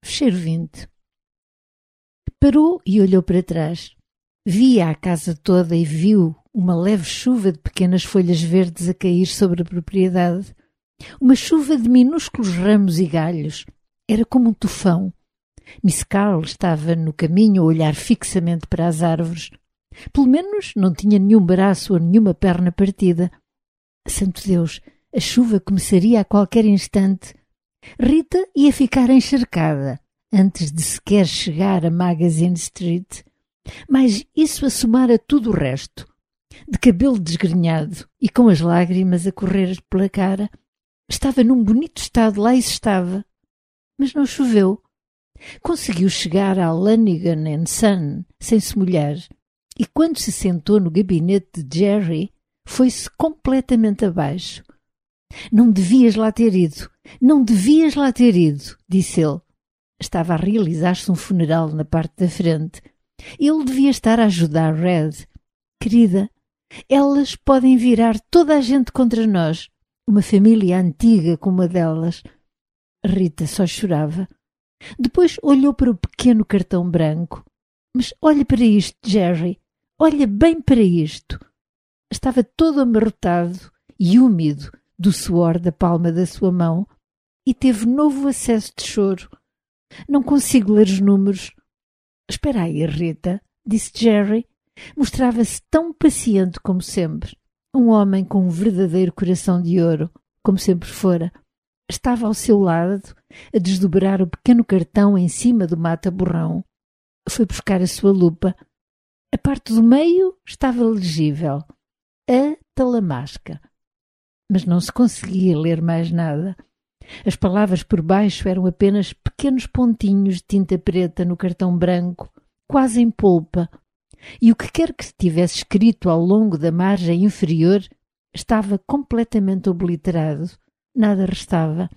Fecheiro 20. Parou e olhou para trás. Via a casa toda e viu uma leve chuva de pequenas folhas verdes a cair sobre a propriedade. Uma chuva de minúsculos ramos e galhos. Era como um tufão. Miss Carl estava no caminho a olhar fixamente para as árvores. Pelo menos não tinha nenhum braço ou nenhuma perna partida. Santo Deus, a chuva começaria a qualquer instante. Rita ia ficar encharcada antes de sequer chegar a Magazine Street. Mas isso assomara tudo o resto. De cabelo desgrenhado e com as lágrimas a correr pela cara, estava num bonito estado, lá estava. Mas não choveu. Conseguiu chegar à Lanigan and Son sem se molhar. E quando se sentou no gabinete de Jerry, foi-se completamente abaixo. Não devias lá ter ido, não devias lá ter ido, disse ele. Estava a realizar-se um funeral na parte da frente. Ele devia estar a ajudar Red. Querida, elas podem virar toda a gente contra nós. Uma família antiga como a delas. Rita só chorava. Depois olhou para o pequeno cartão branco. Mas olha para isto, Jerry. Olha bem para isto. Estava todo amarrotado e úmido do suor da palma da sua mão e teve novo acesso de choro. Não consigo ler os números. Espera aí, Rita, disse Jerry. Mostrava-se tão paciente como sempre. Um homem com um verdadeiro coração de ouro, como sempre fora. Estava ao seu lado, a desdobrar o pequeno cartão em cima do mata-borrão. Foi buscar a sua lupa. A parte do meio estava legível. A Talamasca. Mas não se conseguia ler mais nada. As palavras por baixo eram apenas pequenos pontinhos de tinta preta no cartão branco, quase em polpa, e o que quer que tivesse escrito ao longo da margem inferior estava completamente obliterado. Nada restava.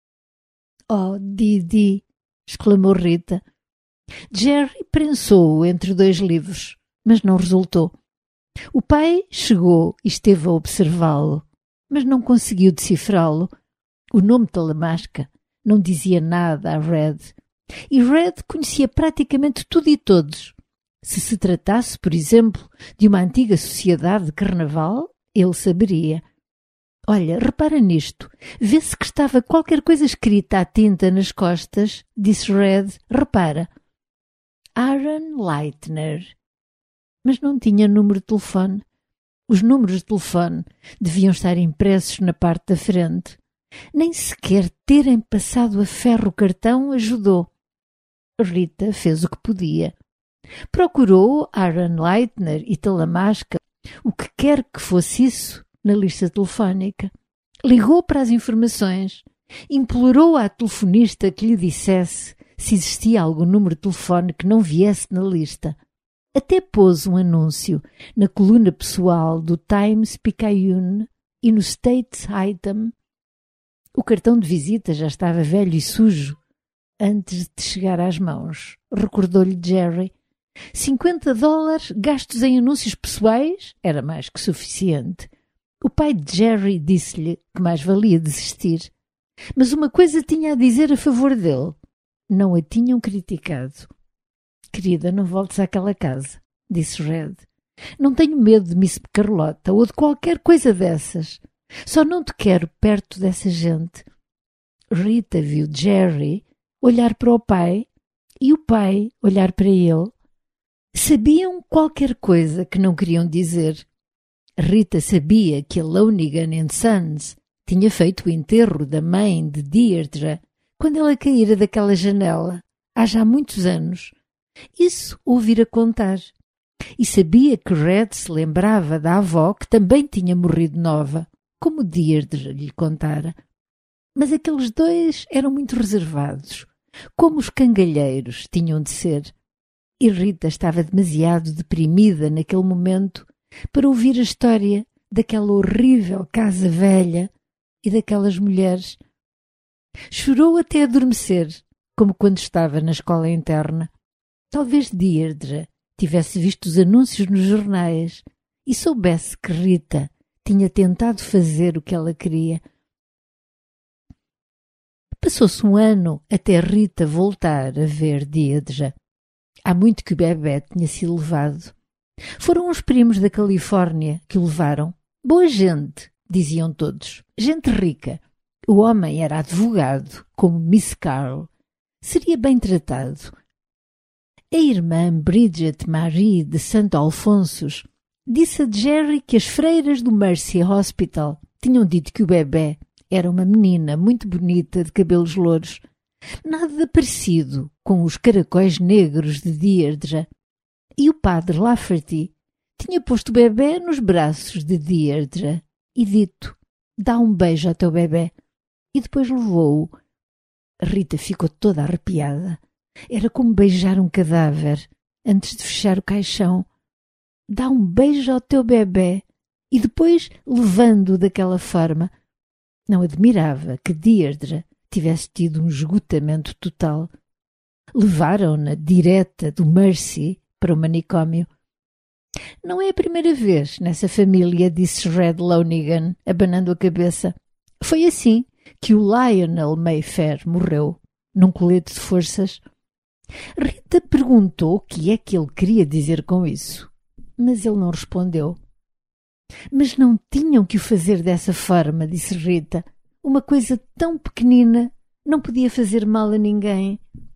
Oh, Didi! Exclamou Rita. Jerry prensou-o entre dois livros, mas não resultou. O pai chegou e esteve a observá-lo, mas não conseguiu decifrá-lo. O nome Talamasca não dizia nada a Red. E Red conhecia praticamente tudo e todos. Se se tratasse, por exemplo, de uma antiga sociedade de carnaval, ele saberia. Olha, repara nisto. Vê-se que estava qualquer coisa escrita à tinta nas costas, disse Red. Repara. Aaron Leitner. Mas não tinha número de telefone. Os números de telefone deviam estar impressos na parte da frente. Nem sequer terem passado a ferro o cartão ajudou. Rita fez o que podia. Procurou Aaron Leitner e Talamasca, o que quer que fosse isso, na lista telefónica. Ligou para as informações. Implorou à telefonista que lhe dissesse se existia algum número de telefone que não viesse na lista. Até pôs um anúncio na coluna pessoal do Times-Picayune e no States Item. O cartão de visita já estava velho e sujo antes de chegar às mãos, recordou-lhe Jerry. $50 gastos em anúncios pessoais era mais que suficiente. O pai de Jerry disse-lhe que mais valia desistir. Mas uma coisa tinha a dizer a favor dele. Não a tinham criticado. Querida, não voltes àquela casa, disse Red. Não tenho medo de Miss Carlota ou de qualquer coisa dessas. Só não te quero perto dessa gente. Rita viu Jerry olhar para o pai e o pai olhar para ele. Sabiam qualquer coisa que não queriam dizer. Rita sabia que a Lanigan and Sons tinha feito o enterro da mãe de Deirdre quando ela caíra daquela janela, há já muitos anos. Isso ouvira contar. E sabia que Red se lembrava da avó que também tinha morrido nova, como Deirdre lhe contara. Mas aqueles dois eram muito reservados, como os cangalheiros tinham de ser. E Rita estava demasiado deprimida naquele momento para ouvir a história daquela horrível casa velha e daquelas mulheres. Chorou até adormecer, como quando estava na escola interna. Talvez Deirdre tivesse visto os anúncios nos jornais e soubesse que Rita tinha tentado fazer o que ela queria. Passou-se um ano até Rita voltar a ver Deirdre. Há muito que o bebé tinha sido levado. Foram os primos da Califórnia que o levaram. Boa gente, diziam todos. Gente rica. O homem era advogado, como Miss Carl. Seria bem tratado. A irmã Bridget Marie de Santo Alfonsos disse a Jerry que as freiras do Mercy Hospital tinham dito que o bebé era uma menina muito bonita de cabelos louros. Nada parecido com os caracóis negros de Deirdre. E o padre Lafferty tinha posto o bebé nos braços de Deirdre e dito: dá um beijo ao teu bebé. E depois levou-o. Rita ficou toda arrepiada. Era como beijar um cadáver antes de fechar o caixão. Dá um beijo ao teu bebé. E depois levando-o daquela forma. Não admirava que Deirdre tivesse tido um esgotamento total. Levaram-na direta do Mercy para o manicômio. Não é a primeira vez nessa família, disse Red Lonigan, abanando a cabeça. Foi assim que o Lionel Mayfair morreu, num colete de forças. Rita perguntou o que é que ele queria dizer com isso, mas ele não respondeu. Mas não tinham que o fazer dessa forma, disse Rita. Uma coisa tão pequenina não podia fazer mal a ninguém.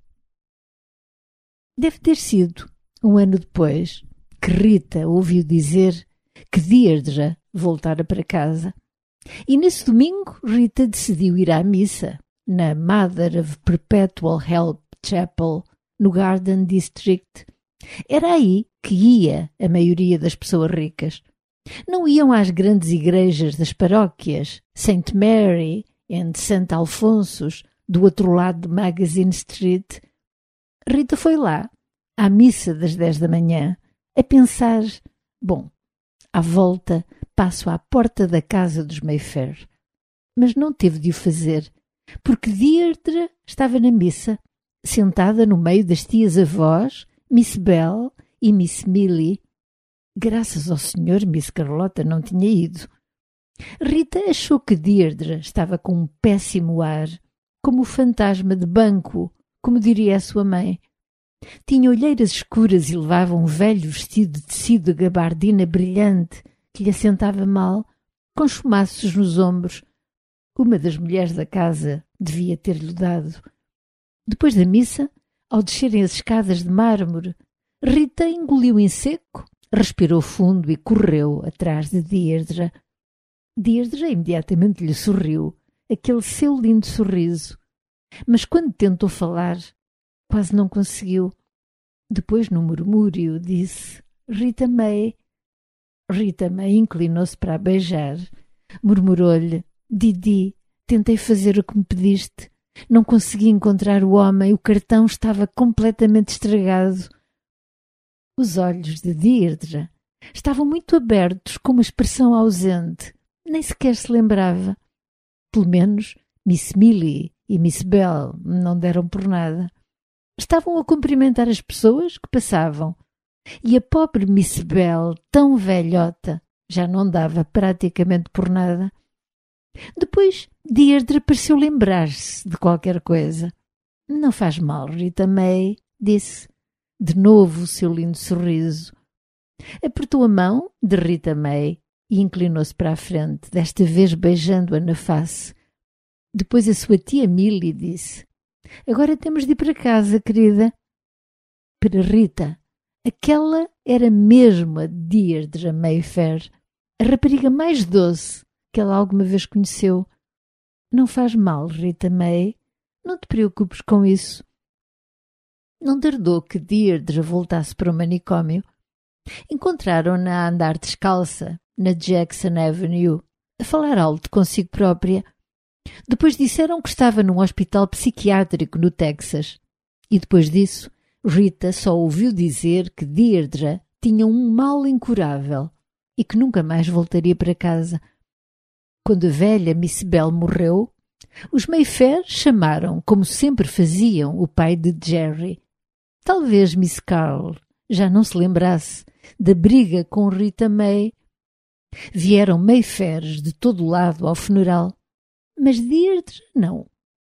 Deve ter sido um ano depois que Rita ouviu dizer que Deirdre voltara para casa. E nesse domingo Rita decidiu ir à missa na Mother of Perpetual Help Chapel, no Garden District. Era aí que ia a maioria das pessoas ricas. Não iam às grandes igrejas das paróquias, St. Mary e St. Alfonsos, do outro lado de Magazine Street. Rita foi lá, à missa das 10 da manhã, a pensar: bom, à volta passo à porta da casa dos Mayfair. Mas não teve de o fazer, porque Deirdre estava na missa, sentada no meio das tias-avós, Miss Bell e Miss Millie. Graças ao Senhor, Miss Carlota não tinha ido. Rita achou que Deirdre estava com um péssimo ar, como o fantasma de banco, como diria a sua mãe. Tinha olheiras escuras e levava um velho vestido de tecido de gabardina brilhante que lhe assentava mal, com chumaços nos ombros. Uma das mulheres da casa devia ter-lhe dado. Depois da missa, ao descerem as escadas de mármore, Rita engoliu em seco, respirou fundo e correu atrás de Deirdre. Deirdre imediatamente lhe sorriu, aquele seu lindo sorriso. Mas quando tentou falar, quase não conseguiu. Depois, no murmúrio, disse: Rita May. Rita May inclinou-se para a beijar. Murmurou-lhe: Didi, tentei fazer o que me pediste. Não consegui encontrar o homem, o cartão estava completamente estragado. Os olhos de Deirdre estavam muito abertos, com uma expressão ausente. Nem sequer se lembrava. Pelo menos Miss Millie e Miss Bell não deram por nada. Estavam a cumprimentar as pessoas que passavam. E a pobre Miss Bell, tão velhota, já não dava praticamente por nada. Depois Deirdre pareceu lembrar-se de qualquer coisa. Não faz mal, Rita May, disse. De novo o seu lindo sorriso. Apertou a mão de Rita May e inclinou-se para a frente, desta vez beijando-a na face. Depois a sua tia Millie disse: Agora temos de ir para casa, querida. Para Rita, aquela era mesmo a Deirdre Mayfair, a rapariga mais doce que ela alguma vez conheceu. Não faz mal, Rita May. Não te preocupes com isso. Não tardou que Deirdre voltasse para o manicômio. Encontraram-na a andar descalça na Jackson Avenue, a falar alto consigo própria. Depois disseram que estava num hospital psiquiátrico no Texas. E depois disso, Rita só ouviu dizer que Deirdre tinha um mal incurável e que nunca mais voltaria para casa. Quando a velha Miss Bell morreu, os Mayfair chamaram, como sempre faziam, o pai de Jerry. Talvez Miss Carl já não se lembrasse da briga com Rita May. Vieram Mayfairs de todo lado ao funeral, mas Deirdre não.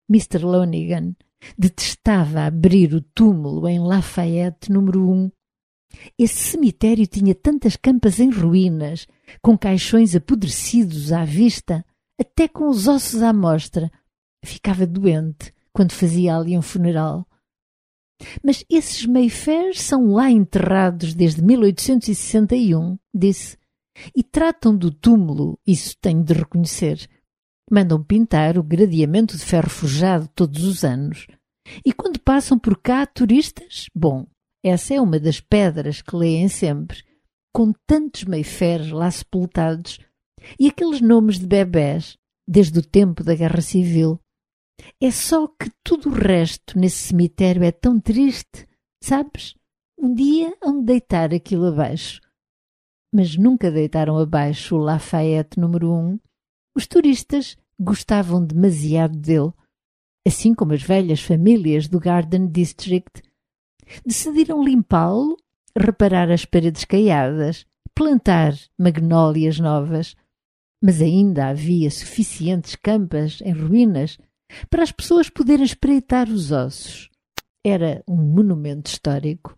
Mr. Lonigan detestava abrir o túmulo em Lafayette número 1. Esse cemitério tinha tantas campas em ruínas, com caixões apodrecidos à vista, até com os ossos à mostra. Ficava doente quando fazia ali um funeral. Mas esses Mayfairs são lá enterrados desde 1861, disse, e tratam do túmulo, isso tenho de reconhecer. Mandam pintar o gradeamento de ferro forjado todos os anos. E quando passam por cá turistas, bom, essa é uma das pedras que leem sempre, com tantos Mayfairs lá sepultados, e aqueles nomes de bebés, desde o tempo da Guerra Civil. É só que tudo o resto nesse cemitério é tão triste, sabes? Um dia hão de deitar aquilo abaixo. Mas nunca deitaram abaixo o Lafayette número 1. Os turistas gostavam demasiado dele, assim como as velhas famílias do Garden District. Decidiram limpá-lo, reparar as paredes caiadas, plantar magnólias novas. Mas ainda havia suficientes campas em ruínas para as pessoas poderem espreitar os ossos. Era um monumento histórico.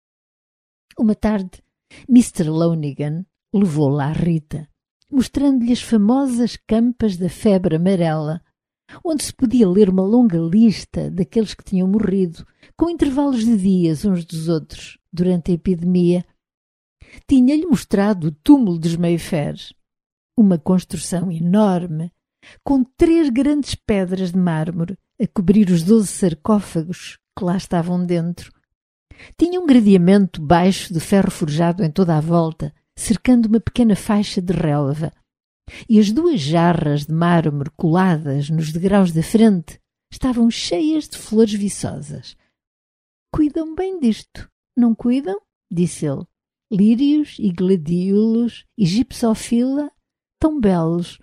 Uma tarde, Mr. Lonigan levou lá Rita, mostrando-lhe as famosas campas da febre amarela, onde se podia ler uma longa lista daqueles que tinham morrido, com intervalos de dias uns dos outros, durante a epidemia. Tinha-lhe mostrado o túmulo dos Mayfairs, uma construção enorme, com 3 grandes pedras de mármore a cobrir os 12 sarcófagos que lá estavam dentro. Tinha um gradeamento baixo de ferro forjado em toda a volta, cercando uma pequena faixa de relva, e as 2 jarras de mármore coladas nos degraus da frente estavam cheias de flores viçosas. «Cuidam bem disto, não cuidam?» disse ele. «Lírios e gladiolos e gipsofila, tão belos.»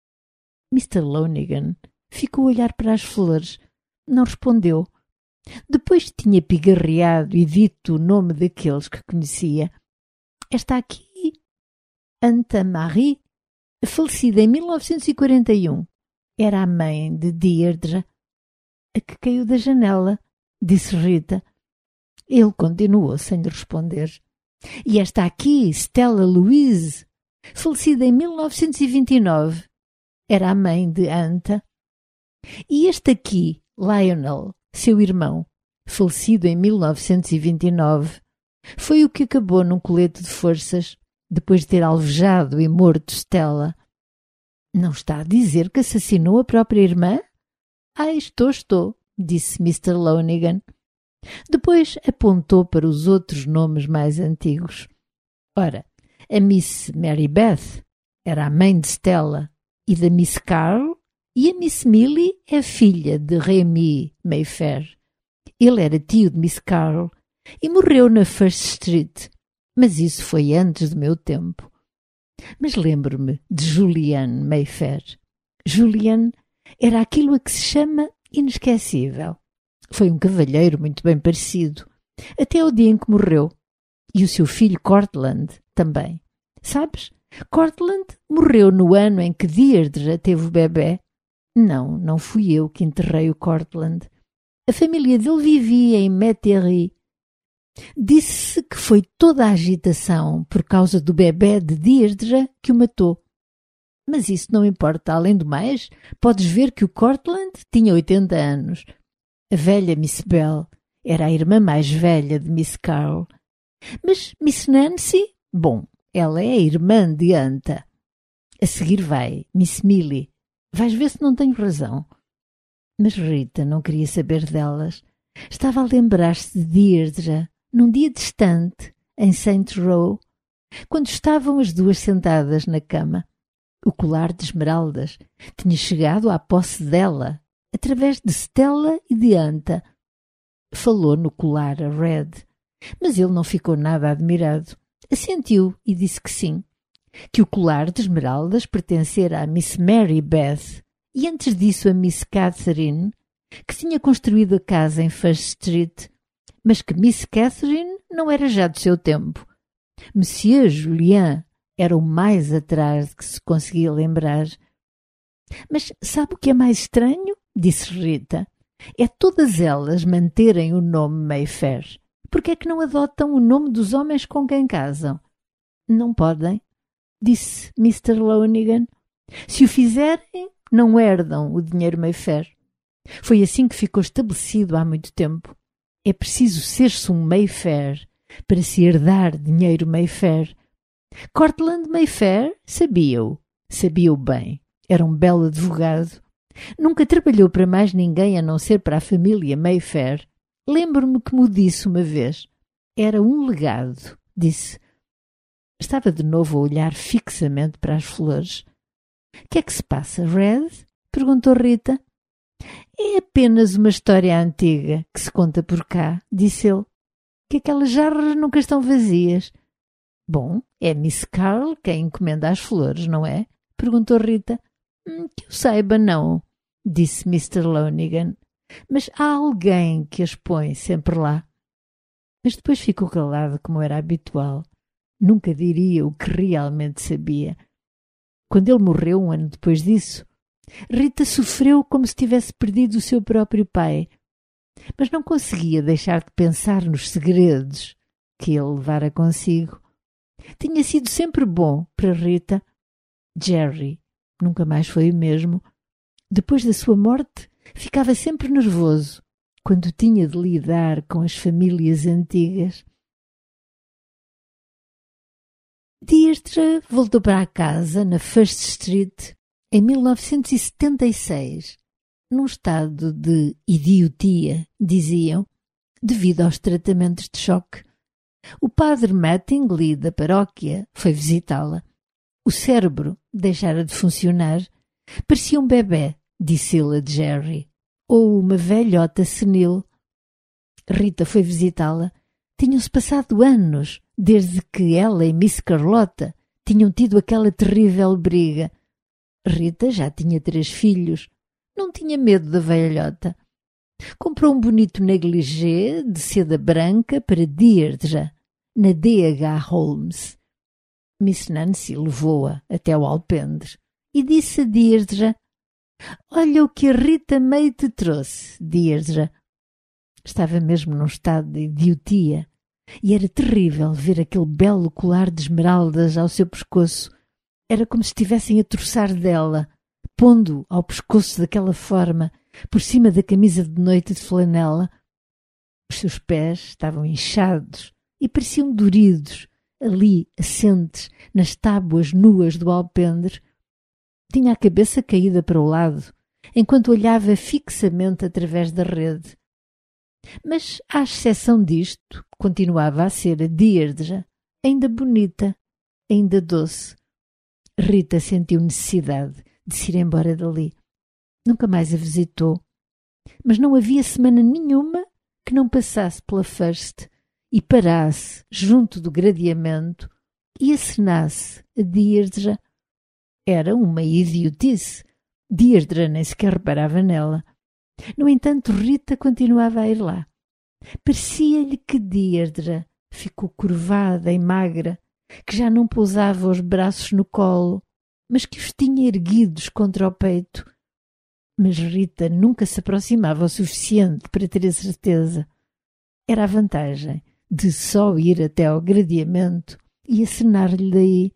Mr. Lonigan ficou a olhar para as flores. Não respondeu. Depois tinha pigarreado e dito o nome daqueles que conhecia. «Esta aqui, Anta Marie, falecida em 1941. Era a mãe de Deirdre, a que caiu da janela», disse Rita. Ele continuou sem lhe responder. «E esta aqui, Stella Louise, falecida em 1929. Era a mãe de Anta. E este aqui, Lionel, seu irmão, falecido em 1929, foi o que acabou num colete de forças, depois de ter alvejado e morto Stella.» «Não está a dizer que assassinou a própria irmã?» Estou, disse Mr. Lonigan. Depois apontou para os outros nomes mais antigos. Ora, a Miss Mary Beth era a mãe de Stella e da Miss Carl, e a Miss Millie é filha de Remy Mayfair. Ele era tio de Miss Carl e morreu na First Street, mas isso foi antes do meu tempo. Mas lembro-me de Julian Mayfair. Julian era aquilo a que se chama inesquecível. Foi um cavalheiro muito bem parecido, até o dia em que morreu. E o seu filho Cortland também. Sabes, Cortland morreu no ano em que Deirdre teve o bebé. Não fui eu que enterrei o Cortland. A família dele vivia em Metairie. Disse-se que foi toda a agitação por causa do bebé de Deirdre que o matou. Mas isso não importa. Além do mais, podes ver que o Cortland tinha 80 anos. A velha Miss Bell era a irmã mais velha de Miss Carl. Mas Miss Nancy, bom, ela é a irmã de Anta. A seguir vai Miss Millie. Vais ver se não tenho razão. Mas Rita não queria saber delas. Estava a lembrar-se de Deirdre, num dia distante, em St. Row, quando estavam as duas sentadas na cama. O colar de esmeraldas tinha chegado à posse dela, através de Stella e de Anta. Falou no colar a Red, mas ele não ficou nada admirado. Assentiu e disse que sim, que o colar de esmeraldas pertencera a Miss Mary Beth e antes disso a Miss Catherine, que tinha construído a casa em First Street, mas que Miss Catherine não era já do seu tempo. Monsieur Julien era o mais atrás de que se conseguia lembrar. Mas sabe o que é mais estranho? disse Rita, é todas elas manterem o nome Mayfair. Por que é que não adotam o nome dos homens com quem casam? Não podem, disse Mr. Lonigan. Se o fizerem, não herdam o dinheiro Mayfair. Foi assim que ficou estabelecido há muito tempo. É preciso ser-se um Mayfair para se herdar dinheiro Mayfair. Cortland Mayfair sabia-o bem. Era um belo advogado. Nunca trabalhou para mais ninguém a não ser para a família Mayfair. Lembro-me que me disse uma vez. Era um legado, disse. Estava de novo a olhar fixamente para as flores. — Que é que se passa, Red? Perguntou Rita. — É apenas uma história antiga que se conta por cá, disse ele. Que aquelas jarras nunca estão vazias. — Bom, é Miss Carl quem encomenda as flores, não é? Perguntou Rita. — Que eu saiba, não, disse Mr. Lonigan. Mas há alguém que as põe sempre lá. Mas depois ficou calado como era habitual. Nunca diria o que realmente sabia. Quando ele morreu, um ano depois disso, Rita sofreu como se tivesse perdido o seu próprio pai. Mas não conseguia deixar de pensar nos segredos que ele levara consigo. Tinha sido sempre bom para Rita. Jerry nunca mais foi o mesmo. Depois da sua morte, ficava sempre nervoso quando tinha de lidar com as famílias antigas. Deirdre voltou para a casa na First Street em 1976, num estado de idiotia, diziam, devido aos tratamentos de choque. O padre Mattingly da paróquia foi visitá-la. O cérebro deixara de funcionar. Parecia um bebé, disse-lhe a Jerry, ou uma velhota senil. Rita foi visitá-la. Tinham-se passado anos desde que ela e Miss Carlota tinham tido aquela terrível briga. Rita já tinha 3 filhos. Não tinha medo da velhota. Comprou um bonito negligé de seda branca para Deirdre, na D.H. Holmes. Miss Nancy levou-a até ao alpendre e disse a Deirdre: Olha o que a Rita May te trouxe, Deirdre. Estava mesmo num estado de idiotia e era terrível ver aquele belo colar de esmeraldas ao seu pescoço. Era como se estivessem a troçar dela, pondo ao pescoço daquela forma, por cima da camisa de noite de flanela. Os seus pés estavam inchados e pareciam doridos, ali, assentes, nas tábuas nuas do alpendre. Tinha a cabeça caída para o lado, enquanto olhava fixamente através da rede. Mas, à exceção disto, continuava a ser a Deirdre, ainda bonita, ainda doce. Rita sentiu necessidade de se ir embora dali. Nunca mais a visitou. Mas não havia semana nenhuma que não passasse pela First e parasse junto do gradeamento e acenasse a Deirdre. Era uma idiotice. Deirdre nem sequer reparava nela. No entanto, Rita continuava a ir lá. Parecia-lhe que Deirdre ficou curvada e magra, que já não pousava os braços no colo, mas que os tinha erguidos contra o peito. Mas Rita nunca se aproximava o suficiente para ter a certeza. Era a vantagem de só ir até ao gradeamento e acenar-lhe daí.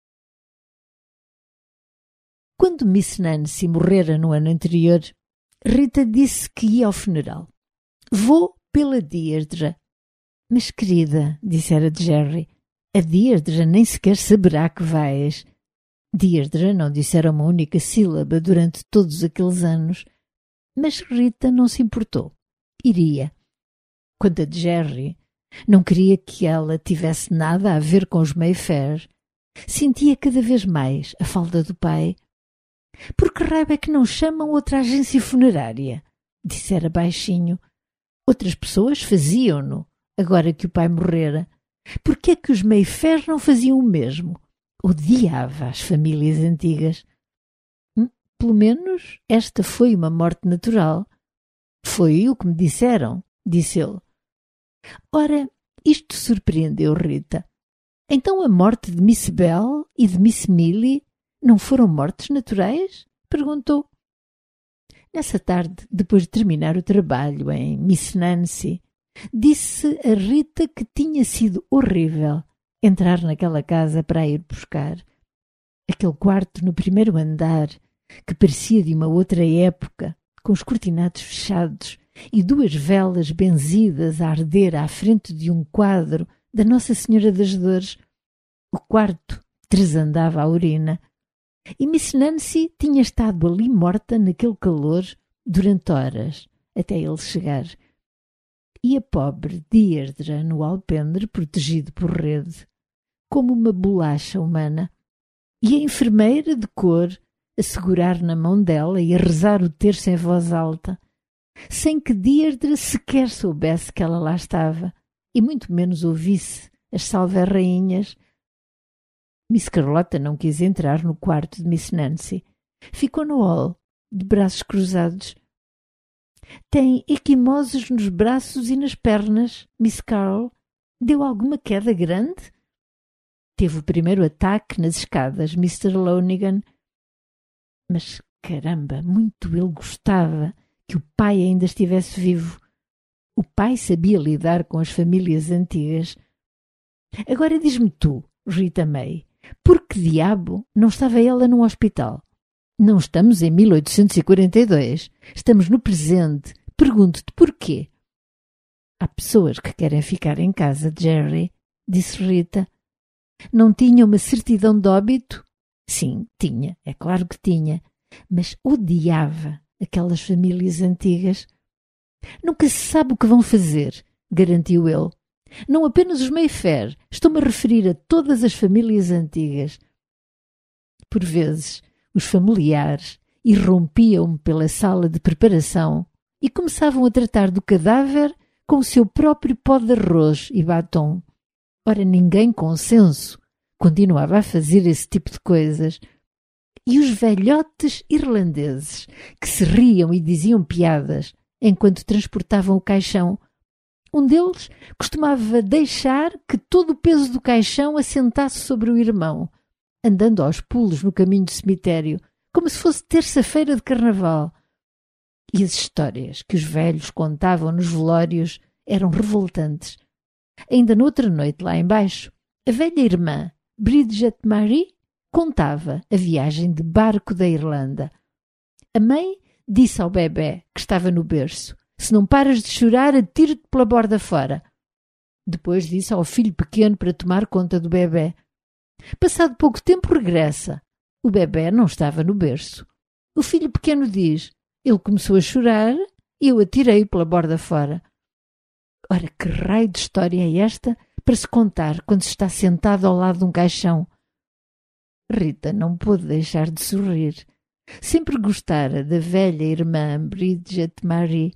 Quando Miss Nancy morrera no ano anterior, Rita disse que ia ao funeral. Vou pela Deirdre. Mas, querida, dissera Jerry, a Deirdre nem sequer saberá que vais. Deirdre não dissera uma única sílaba durante todos aqueles anos, mas Rita não se importou. Iria. Quanto a Jerry, não queria que ela tivesse nada a ver com os Mayfair. Sentia cada vez mais a falta do pai. Por que raio é que não chamam outra agência funerária? Dissera baixinho. Outras pessoas faziam-no, agora que o pai morrera. Por que é que os Mayfair não faziam o mesmo? Odiava as famílias antigas. Pelo menos esta foi uma morte natural. Foi o que me disseram, disse ele. Ora, isto surpreendeu Rita. Então a morte de Miss Bell e de Miss Millie não foram mortes naturais? Perguntou. Nessa tarde, depois de terminar o trabalho em Miss Nancy, disse a Rita que tinha sido horrível entrar naquela casa para a ir buscar. Aquele quarto no primeiro andar, que parecia de uma outra época, com os cortinados fechados e duas velas benzidas a arder à frente de um quadro da Nossa Senhora das Dores. O quarto tresandava a urina. E Miss Nancy tinha estado ali morta naquele calor durante horas, até ele chegar. E a pobre Deirdre no alpendre, protegido por rede, como uma bolacha humana. E a enfermeira de cor a segurar na mão dela e a rezar o terço em voz alta, sem que Deirdre sequer soubesse que ela lá estava, e muito menos ouvisse as salve-rainhas. Miss Carlota não quis entrar no quarto de Miss Nancy. Ficou no hall, de braços cruzados. Tem equimoses nos braços e nas pernas, Miss Carl. Deu alguma queda grande? Teve o primeiro ataque nas escadas, Mr. Lonigan. Mas, caramba, muito ele gostava que o pai ainda estivesse vivo. O pai sabia lidar com as famílias antigas. Agora diz-me tu, Rita May, por que diabo não estava ela num hospital? Não estamos em 1842. Estamos no presente. Pergunto-te porquê. Há pessoas que querem ficar em casa, Jerry, disse Rita. Não tinha uma certidão de óbito? Sim, tinha, é claro que tinha, mas odiava aquelas famílias antigas. Nunca se sabe o que vão fazer, garantiu ele. Não apenas os Mayfair, estou-me a referir a todas as famílias antigas. Por vezes, os familiares irrompiam-me pela sala de preparação e começavam a tratar do cadáver com o seu próprio pó de arroz e batom. Ora, ninguém com senso continuava a fazer esse tipo de coisas. E os velhotes irlandeses, que se riam e diziam piadas enquanto transportavam o caixão. Um deles costumava deixar que todo o peso do caixão assentasse sobre o irmão, andando aos pulos no caminho do cemitério, como se fosse terça-feira de carnaval. E as histórias que os velhos contavam nos velórios eram revoltantes. Ainda noutra noite, lá embaixo, a velha irmã, Bridget Marie, contava a viagem de barco da Irlanda. A mãe disse ao bebé, que estava no berço, se não paras de chorar, atiro-te pela borda fora. Depois disse ao filho pequeno para tomar conta do bebé. Passado pouco tempo regressa. O bebé não estava no berço. O filho pequeno diz, ele começou a chorar e eu atirei-o pela borda fora. Ora, que raio de história é esta para se contar quando se está sentado ao lado de um caixão? Rita não pôde deixar de sorrir. Sempre gostara da velha irmã Bridget Marie.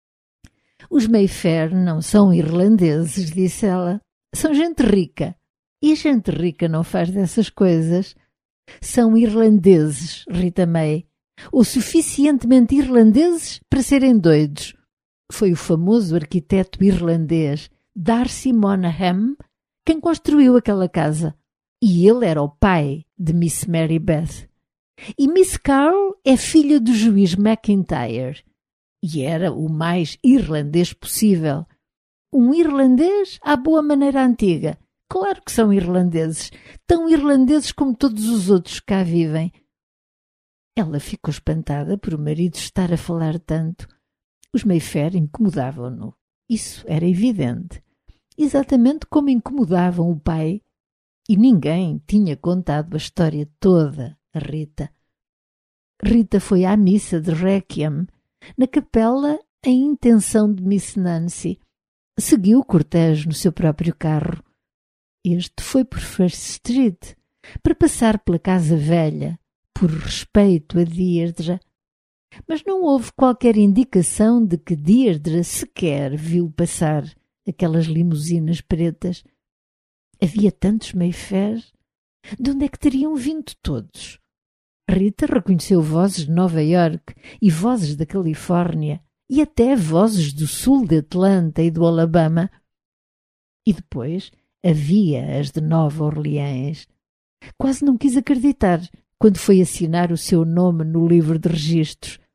Os Mayfair não são irlandeses, disse ela. São gente rica. E a gente rica não faz dessas coisas. São irlandeses, Rita May. O suficientemente irlandeses para serem doidos. Foi o famoso arquiteto irlandês D'Arcy Monaghan quem construiu aquela casa. E ele era o pai de Miss Mary Beth. E Miss Carl é filha do juiz McIntyre. E era o mais irlandês possível. Um irlandês à boa maneira antiga. Claro que são irlandeses. Tão irlandeses como todos os outros que cá vivem. Ela ficou espantada por o marido estar a falar tanto. Os Mayfair incomodavam-no. Isso era evidente. Exatamente como incomodavam o pai. E ninguém tinha contado a história toda a Rita. Rita foi à missa de Requiem, na capela em intenção de Miss Nancy. Seguiu o cortejo no seu próprio carro. Este foi por First Street, para passar pela casa velha, por respeito a Deirdre. Mas não houve qualquer indicação de que Deirdre sequer viu passar aquelas limusinas pretas. Havia tantos Mayfair. De onde é que teriam vindo todos? Rita reconheceu vozes de Nova York e vozes da Califórnia e até vozes do sul de Atlanta e do Alabama. E depois havia as de Nova Orleans. Quase não quis acreditar quando foi assinar o seu nome no livro de registros.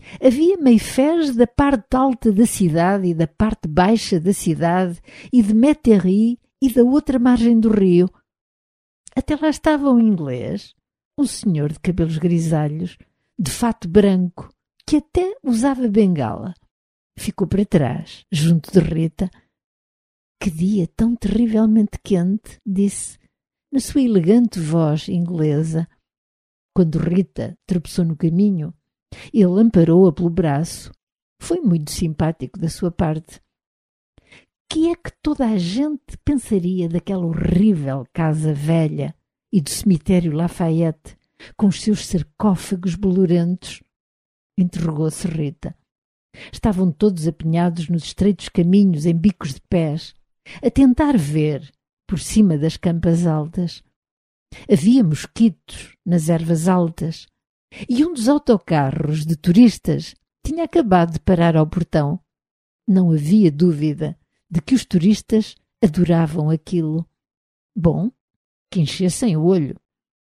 Havia Mayfairs da parte alta da cidade e da parte baixa da cidade, e de Metairie e da outra margem do rio. Até lá estava um inglês, um senhor de cabelos grisalhos, de fato branco, que até usava bengala. Ficou para trás, junto de Rita. Que dia tão terrivelmente quente, disse, na sua elegante voz inglesa. Quando Rita tropeçou no caminho, ele amparou-a pelo braço. Foi muito simpático da sua parte. Que é que toda a gente pensaria daquela horrível casa velha e do cemitério Lafayette, com os seus sarcófagos bolorentos? Interrogou-se Rita. Estavam todos apinhados nos estreitos caminhos em bicos de pés, a tentar ver por cima das campas altas. Havia mosquitos nas ervas altas, e um dos autocarros de turistas tinha acabado de parar ao portão. Não havia dúvida de que os turistas adoravam aquilo. Bom, que enchessem o olho.